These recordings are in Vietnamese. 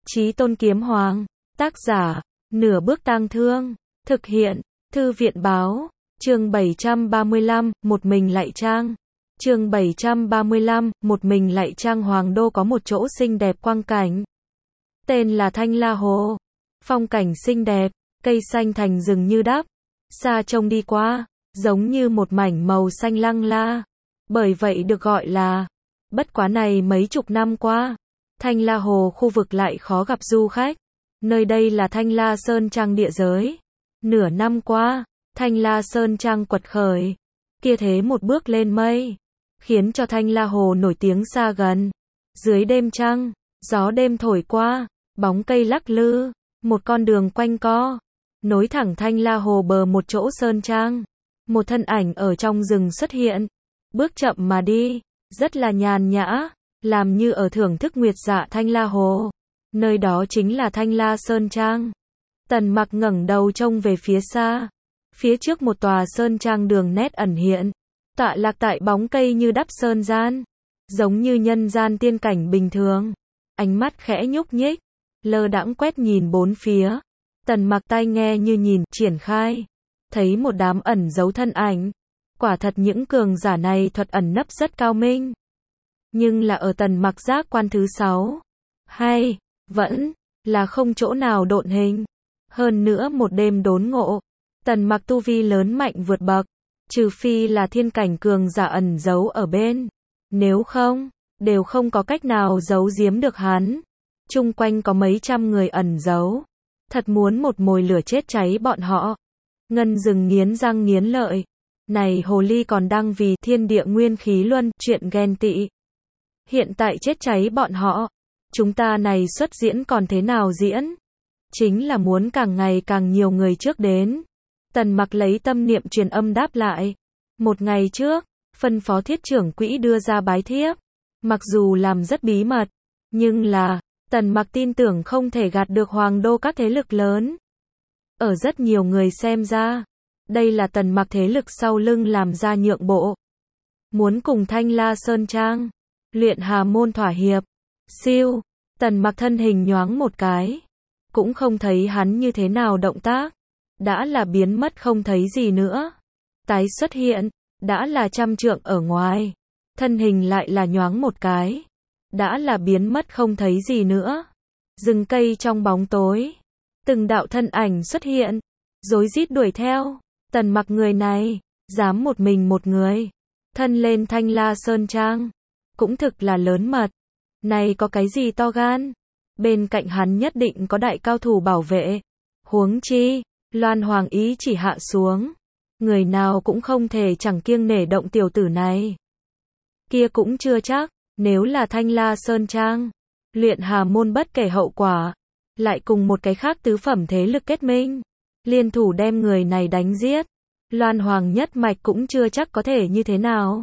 Chí Tôn Kiếm Hoàng. Tác giả, Nửa Bước Tang Thương. Thực hiện, Thư viện Báo. Chương 735, một mình lại trang. Chương 735, một mình lại trang. Hoàng đô có một chỗ xinh đẹp quang cảnh. Tên là Thanh La Hồ. Phong cảnh xinh đẹp, cây xanh thành rừng như đắp. Xa trông đi qua, giống như một mảnh màu xanh lăng la. Bởi vậy được gọi là. Bất quá này mấy chục năm qua, Thanh La Hồ khu vực lại khó gặp du khách. Nơi đây là Thanh La Sơn Trang địa giới. Nửa năm qua, Thanh La Sơn Trang quật khởi. Kia thế một bước lên mây. Khiến cho Thanh La Hồ nổi tiếng xa gần. Dưới đêm trăng, gió đêm thổi qua, bóng cây lắc lư. Một con đường quanh co. Nối thẳng Thanh La Hồ bờ một chỗ Sơn Trang. Một thân ảnh ở trong rừng xuất hiện. Bước chậm mà đi. Rất là nhàn nhã. Làm như ở thưởng thức nguyệt dạ Thanh La Hồ. Nơi đó chính là Thanh La Sơn Trang. Tần Mặc ngẩng đầu trông về phía xa. Phía trước một tòa sơn trang đường nét ẩn hiện. Tọa lạc tại bóng cây như đắp sơn gian. Giống như nhân gian tiên cảnh bình thường. Ánh mắt khẽ nhúc nhích. Lơ đãng quét nhìn bốn phía. Tần Mặc tai nghe như nhìn, triển khai. Thấy một đám ẩn giấu thân ảnh. Quả thật những cường giả này thuật ẩn nấp rất cao minh. Nhưng là ở Tần Mặc giác quan thứ 6. Hay, vẫn là không chỗ nào độn hình. Hơn nữa một đêm đốn ngộ. Tần Mặc tu vi lớn mạnh vượt bậc. Trừ phi là thiên cảnh cường giả ẩn giấu ở bên. Nếu không, đều không có cách nào giấu giếm được hắn. Chung quanh có mấy trăm người ẩn giấu. Thật muốn một mồi lửa chết cháy bọn họ. Ngân Dừng nghiến răng nghiến lợi. Này hồ ly còn đang vì thiên địa nguyên khí luân chuyện ghen tị. Hiện tại chết cháy bọn họ. Chúng ta này xuất diễn còn thế nào diễn? Chính là muốn càng ngày càng nhiều người trước đến. Tần Mặc lấy tâm niệm truyền âm đáp lại. Một ngày trước, phân phó thiết trưởng quỹ đưa ra bái thiếp. Mặc dù làm rất bí mật, nhưng là, Tần Mặc tin tưởng không thể gạt được hoàng đô các thế lực lớn. Ở rất nhiều người xem ra, đây là Tần Mặc thế lực sau lưng làm ra nhượng bộ. Muốn cùng Thanh La Sơn Trang, Luyện Hà Môn thỏa hiệp. Siêu, Tần Mặc thân hình nhoáng một cái. Cũng không thấy hắn như thế nào động tác. Đã là biến mất không thấy gì nữa. Tái xuất hiện, đã là trăm trượng ở ngoài. Thân hình lại là nhoáng một cái. Đã là biến mất không thấy gì nữa. Rừng cây trong bóng tối. Từng đạo thân ảnh xuất hiện. Rối rít đuổi theo. Tần Mặc người này, dám một mình một người. Thân lên Thanh La Sơn Trang. Cũng thực là lớn mật. Này có cái gì to gan. Bên cạnh hắn nhất định có đại cao thủ bảo vệ. Huống chi, Loan Hoàng ý chỉ hạ xuống. Người nào cũng không thể chẳng kiêng nể động tiểu tử này. Kia cũng chưa chắc, nếu là Thanh La Sơn Trang, Luyện Hà Môn bất kể hậu quả, lại cùng một cái khác tứ phẩm thế lực kết minh, liên thủ đem người này đánh giết. Loan Hoàng nhất mạch cũng chưa chắc có thể như thế nào.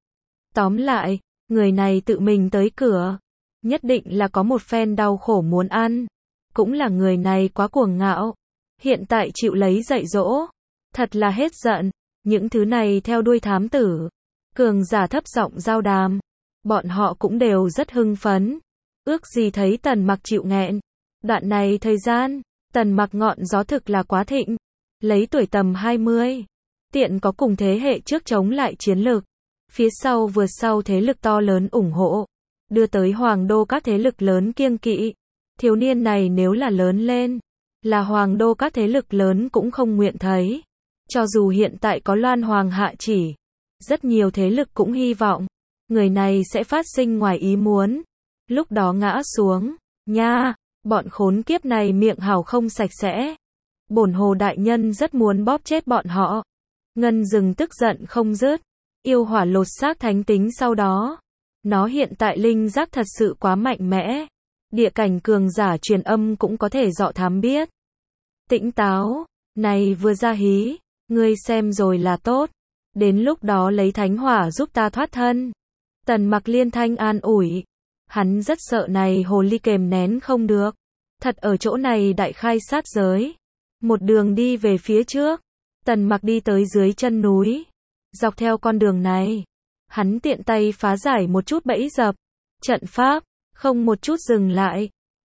Tóm lại, người này tự mình tới cửa. Nhất định là có một phen đau khổ muốn ăn. Cũng là người này quá cuồng ngạo. Hiện tại chịu lấy dạy dỗ. Thật là hết giận. Những thứ này theo đuôi thám tử. Cường giả thấp giọng giao đàm. Bọn họ cũng đều rất hưng phấn. Ước gì thấy Tần Mặc chịu nghẹn. Đoạn này thời gian, Tần Mặc ngọn gió thực là quá thịnh. Lấy tuổi tầm 20. Tiện có cùng thế hệ trước chống lại chiến lược. Phía sau vượt sau thế lực to lớn ủng hộ. Đưa tới hoàng đô các thế lực lớn kiêng kỵ. Thiếu niên này nếu là lớn lên, là hoàng đô các thế lực lớn cũng không nguyện thấy. Cho dù hiện tại có Loan Hoàng hạ chỉ, rất nhiều thế lực cũng hy vọng, người này sẽ phát sinh ngoài ý muốn. Lúc đó ngã xuống, nha, bọn khốn kiếp này miệng hảo không sạch sẽ. Bổn Hồ đại nhân rất muốn bóp chết bọn họ. Ngân Dừng tức giận không dứt, yêu hỏa lột xác thánh tính sau đó. Nó hiện tại linh giác thật sự quá mạnh mẽ. Địa cảnh cường giả truyền âm cũng có thể dọ thám biết. Tĩnh táo, này vừa ra hí, ngươi xem rồi là tốt. Đến lúc đó lấy thánh hỏa giúp ta thoát thân. Tần Mặc liên thanh an ủi. Hắn rất sợ này hồ ly kềm nén không được. Thật ở chỗ này đại khai sát giới. Một đường đi về phía trước. Tần Mặc đi tới dưới chân núi. Dọc theo con đường này, hắn tiện tay phá giải một chút bẫy dập, trận pháp, không một chút dừng lại.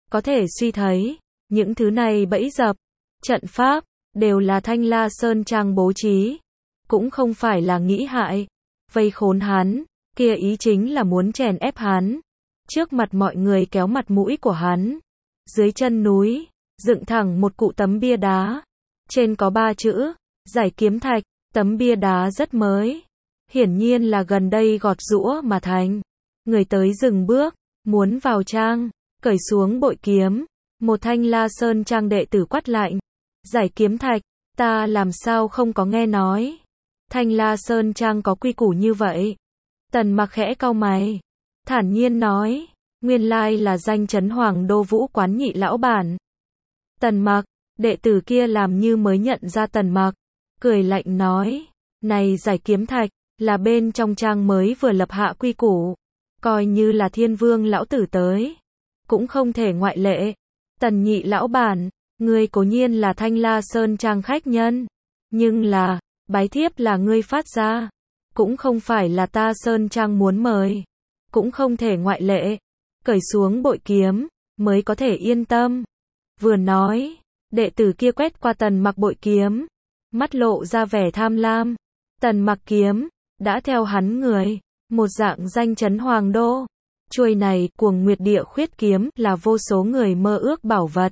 có thể suy thấy, những thứ này bẫy dập, trận pháp, đều là Thanh La Sơn Trang bố trí, cũng không phải là nghĩ hại, vây khốn hắn, kia ý chính là muốn chèn ép hắn, trước mặt mọi người kéo mặt mũi của hắn. Dưới chân núi, dựng thẳng một cụ tấm bia đá, trên có 3 chữ, Giải Kiếm Thạch, tấm bia đá rất mới, hiển nhiên là gần đây gọt giũa mà thành. Người tới dừng bước, muốn vào trang, cởi xuống bội kiếm, một Thanh La Sơn Trang đệ tử quát lạnh, Giải Kiếm Thạch, ta làm sao không có nghe nói. Thanh La Sơn Trang có quy củ như vậy. Tần Mặc khẽ cau mày, thản nhiên nói, nguyên lai là danh chấn Hoàng Đô Vũ quán Nhị lão bản. Tần Mặc, đệ tử kia làm như mới nhận ra Tần Mặc, cười lạnh nói, này Giải Kiếm Thạch, là bên trong trang mới vừa lập hạ quy củ, coi như là Thiên Vương lão tử tới, cũng không thể ngoại lệ. Tần Nhị lão bản, ngươi cố nhiên là Thanh La Sơn Trang khách nhân, nhưng là, bái thiếp là ngươi phát ra, cũng không phải là ta Sơn Trang muốn mời, cũng không thể ngoại lệ, cởi xuống bội kiếm, mới có thể yên tâm. Vừa nói, đệ tử kia quét qua Tần Mặc bội kiếm, mắt lộ ra vẻ tham lam. Tần Mặc kiếm, đã theo hắn người, một dạng danh chấn Hoàng Đô. Chuôi này, Cuồng Nguyệt Địa Khuyết kiếm, là vô số người mơ ước bảo vật.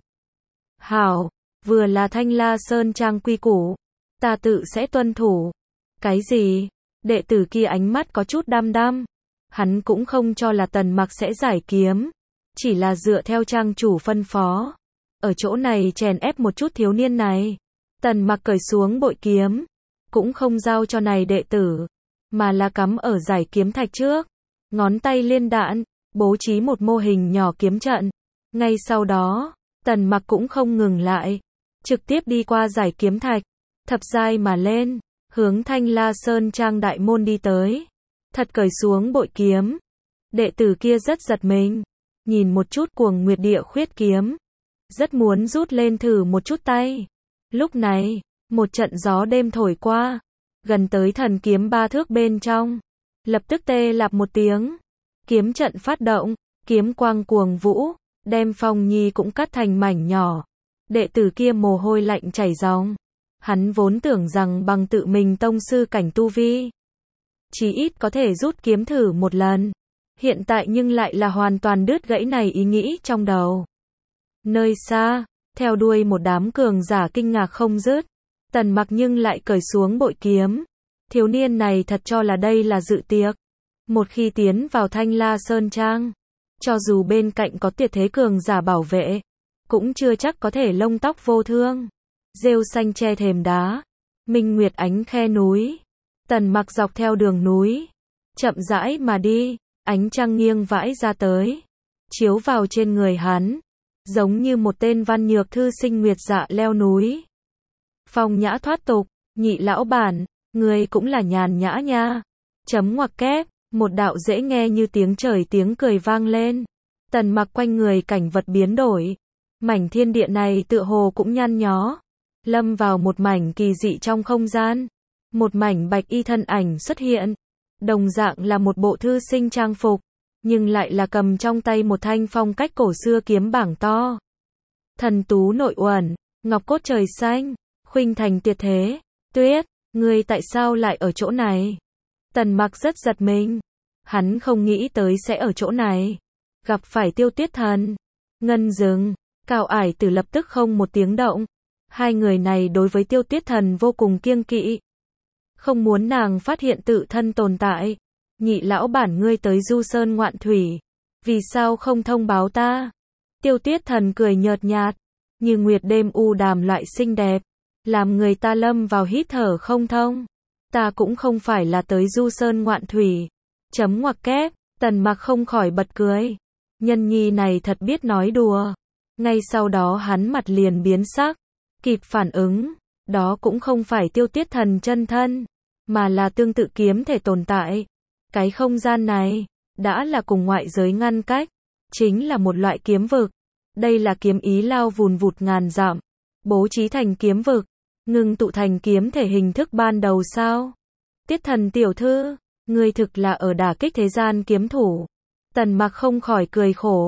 Hảo, vừa là Thanh La Sơn Trang quy củ, ta tự sẽ tuân thủ. Cái gì? Đệ tử kia ánh mắt có chút đăm đăm. Hắn cũng không cho là Tần Mặc sẽ giải kiếm, chỉ là dựa theo trang chủ phân phó, ở chỗ này chèn ép một chút thiếu niên này. Tần Mặc cởi xuống bội kiếm, cũng không giao cho này đệ tử, mà là cắm ở Giải Kiếm Thạch trước, ngón tay liên đạn, bố trí một mô hình nhỏ kiếm trận. Ngay sau đó, Tần Mặc cũng không ngừng lại, trực tiếp đi qua Giải Kiếm Thạch, thập giai mà lên, hướng Thanh La Sơn Trang đại môn đi tới. Thật cởi xuống bội kiếm. Đệ tử kia rất giật mình, nhìn một chút Cuồng Nguyệt Địa Khuyết kiếm, rất muốn rút lên thử một chút tay. Lúc này, một trận gió đêm thổi qua, gần tới thần kiếm 3 thước bên trong, lập tức tê lạp một tiếng, kiếm trận phát động, kiếm quang cuồng vũ, đem Phong Nhi cũng cắt thành mảnh nhỏ. Đệ tử kia mồ hôi lạnh chảy ròng, hắn vốn tưởng rằng bằng tự mình tông sư cảnh tu vi, chí ít có thể rút kiếm thử một lần, hiện tại nhưng lại là hoàn toàn đứt gãy này ý nghĩ trong đầu. Nơi xa, theo đuôi một đám cường giả kinh ngạc không dứt, Tần Mặc nhưng lại cởi xuống bội kiếm. Thiếu niên này thật cho là đây là dự tiệc. Một khi tiến vào Thanh La Sơn Trang, cho dù bên cạnh có tuyệt thế cường giả bảo vệ, cũng chưa chắc có thể lông tóc vô thương. Rêu xanh che thềm đá, minh nguyệt ánh khe núi. Tần Mặc dọc theo đường núi, chậm rãi mà đi, ánh trăng nghiêng vãi ra tới, chiếu vào trên người hắn, giống như một tên văn nhược thư sinh nguyệt dạ leo núi. Phong nhã thoát tục, Nhị lão bản, người cũng là nhàn nhã nha. Chấm ngoặc kép, một đạo dễ nghe như tiếng trời tiếng cười vang lên. Tần Mặc quanh người cảnh vật biến đổi, mảnh thiên địa này tựa hồ cũng nhăn nhó, lâm vào một mảnh kỳ dị trong không gian. Một mảnh bạch y thân ảnh xuất hiện, đồng dạng là một bộ thư sinh trang phục, nhưng lại là cầm trong tay một thanh phong cách cổ xưa kiếm bảng to. Thần tú nội uẩn, ngọc cốt trời xanh, khuynh thành tuyệt thế. Tuyết, ngươi tại sao lại ở chỗ này? Tần Mặc rất giật mình, hắn không nghĩ tới sẽ ở chỗ này, gặp phải Tiêu Tuyết Thần. Ngân Dừng, Cao Ải Tử lập tức không một tiếng động. Hai người này đối với Tiêu Tuyết Thần vô cùng kiêng kỵ, không muốn nàng phát hiện tự thân tồn tại. Nhị lão bản ngươi tới Du Sơn ngoạn thủy, vì sao không thông báo ta? Tiêu Tuyết Thần cười nhợt nhạt, như nguyệt đêm u đàm loại xinh đẹp, làm người ta lâm vào hít thở không thông. Ta cũng không phải là tới Du Sơn ngoạn thủy. Chấm ngoặc kép, Tần Mặc không khỏi bật cười. Nhân nhi này thật biết nói đùa. Ngay sau đó hắn mặt liền biến sắc, kịp phản ứng, đó cũng không phải Tiêu Tuyết Thần chân thân, mà là tương tự kiếm thể tồn tại. Cái không gian này, đã là cùng ngoại giới ngăn cách, chính là một loại kiếm vực. Đây là kiếm ý lao vùn vụt ngàn dặm, bố trí thành kiếm vực, ngưng tụ thành kiếm thể hình thức ban đầu sao? Tiết Thần tiểu thư, ngươi thực là ở đả kích thế gian kiếm thủ. Tần Mặc không khỏi cười khổ.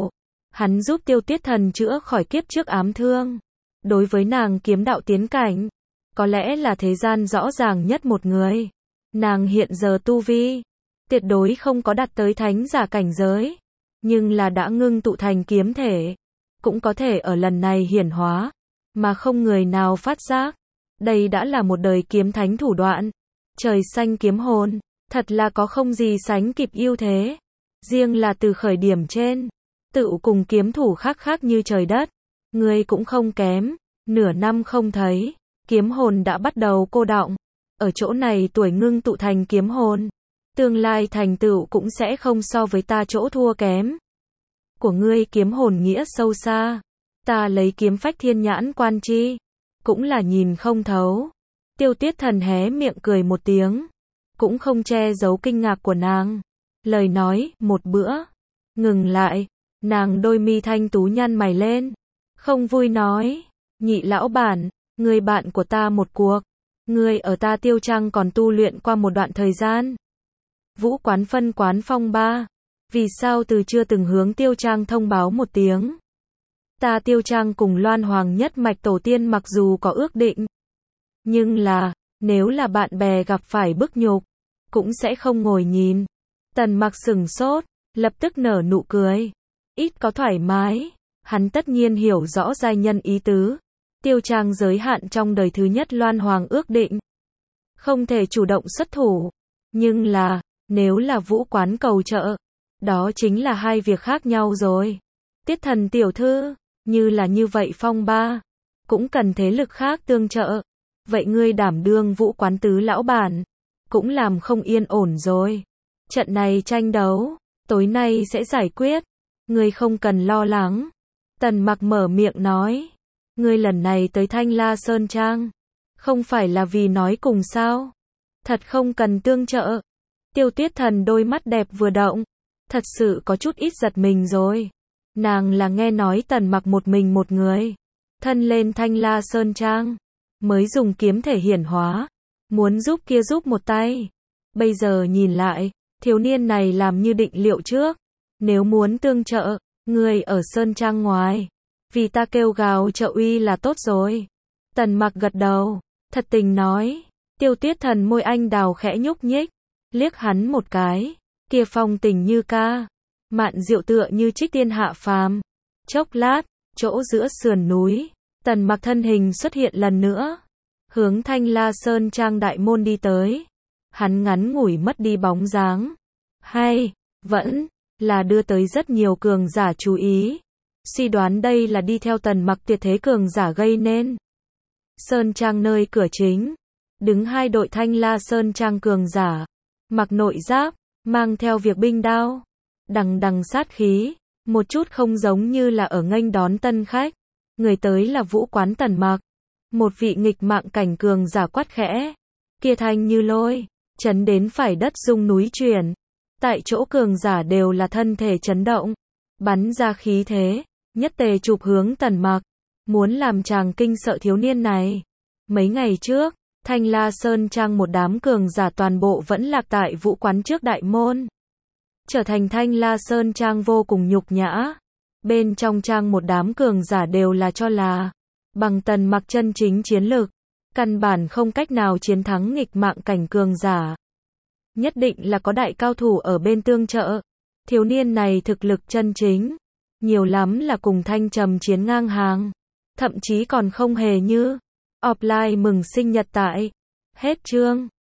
Hắn giúp Tiêu Tuyết Thần chữa khỏi kiếp trước ám thương. Đối với nàng kiếm đạo tiến cảnh, có lẽ là thế gian rõ ràng nhất một người. Nàng hiện giờ tu vi, tuyệt đối không có đạt tới thánh giả cảnh giới, nhưng là đã ngưng tụ thành kiếm thể, cũng có thể ở lần này hiển hóa, mà không người nào phát giác. Đây đã là một đời kiếm thánh thủ đoạn. Trời xanh kiếm hồn, thật là có không gì sánh kịp ưu thế. Riêng là từ khởi điểm trên, tựu cùng kiếm thủ khác khác như trời đất. Ngươi cũng không kém, nửa năm không thấy, kiếm hồn đã bắt đầu cô đọng. Ở chỗ này tuổi ngưng tụ thành kiếm hồn, tương lai thành tựu cũng sẽ không so với ta chỗ thua kém. Của ngươi kiếm hồn nghĩa sâu xa, ta lấy kiếm phách thiên nhãn quan chi, cũng là nhìn không thấu. Tiêu Tuyết Thần hé miệng cười một tiếng, cũng không che giấu kinh ngạc của nàng. Lời nói, một bữa, ngừng lại, nàng đôi mi thanh tú nhăn mày lên, không vui nói, nhị lão bản, người bạn của ta một cuộc, người ở ta Tiêu Trang còn tu luyện qua một đoạn thời gian. Vũ quán phân quán phong ba, vì sao từ chưa từng hướng Tiêu Trang thông báo một tiếng. Ta Tiêu Trang cùng Loan Hoàng nhất mạch tổ tiên mặc dù có ước định, nhưng là, nếu là bạn bè gặp phải bức nhục, cũng sẽ không ngồi nhìn. Tần Mặc sửng sốt, lập tức nở nụ cười, ít có thoải mái, hắn tất nhiên hiểu rõ giai nhân ý tứ. Tiêu Trang giới hạn trong đời thứ nhất Loan Hoàng ước định, không thể chủ động xuất thủ, nhưng là, nếu là Vũ quán cầu trợ, đó chính là hai việc khác nhau rồi. Tiết Thần tiểu thư, như là như vậy phong ba, cũng cần thế lực khác tương trợ. Vậy ngươi đảm đương Vũ quán tứ lão bản, cũng làm không yên ổn rồi. Trận này tranh đấu, tối nay sẽ giải quyết, ngươi không cần lo lắng. Tần Mặc mở miệng nói, ngươi lần này tới Thanh La Sơn Trang, không phải là vì nói cùng sao? Thật không cần tương trợ. Tiêu Tuyết Thần đôi mắt đẹp vừa động, thật sự có chút ít giật mình rồi. Nàng là nghe nói Tần Mặc một mình một người, thân lên Thanh La Sơn Trang, mới dùng kiếm thể hiển hóa, muốn giúp kia giúp một tay. Bây giờ nhìn lại, thiếu niên này làm như định liệu trước, nếu muốn tương trợ, người ở Sơn Trang ngoài, vì ta kêu gào trợ uy là tốt rồi. Tần Mặc gật đầu, thật tình nói. Tiêu Tuyết Thần môi anh đào khẽ nhúc nhích, liếc hắn một cái, kia phong tình như ca, mạn diệu tựa như trích tiên hạ phàm. Chốc lát, chỗ giữa sườn núi, Tần Mặc thân hình xuất hiện lần nữa, hướng Thanh La Sơn Trang đại môn đi tới. Hắn ngắn ngủi mất đi bóng dáng, hay vẫn là đưa tới rất nhiều cường giả chú ý, suy đoán đây là đi theo Tần Mặc tuyệt thế cường giả gây nên. Sơn Trang nơi cửa chính, đứng hai đội Thanh La Sơn Trang cường giả, mặc nội giáp, mang theo việc binh đao, đằng đằng sát khí, một chút không giống như là ở nghênh đón tân khách. Người tới là Vũ quán Tần Mặc, một vị nghịch mạng cảnh cường giả quát khẽ, kia thanh như lôi, chấn đến phải đất rung núi chuyển. Tại chỗ cường giả đều là thân thể chấn động, bắn ra khí thế, nhất tề chụp hướng Tần Mặc, muốn làm chàng kinh sợ thiếu niên này. Mấy ngày trước, Thanh La Sơn Trang một đám cường giả toàn bộ vẫn lạc tại Vũ quán trước đại môn, trở thành Thanh La Sơn Trang vô cùng nhục nhã. Bên trong trang một đám cường giả đều là cho là bằng Tần Mặc chân chính chiến lực, căn bản không cách nào chiến thắng nghịch mạng cảnh cường giả. Nhất định là có đại cao thủ ở bên tương trợ. Thiếu niên này thực lực chân chính, nhiều lắm là cùng Thanh Trầm chiến ngang hàng, thậm chí còn không hề như offline mừng sinh nhật tại. Hết chương.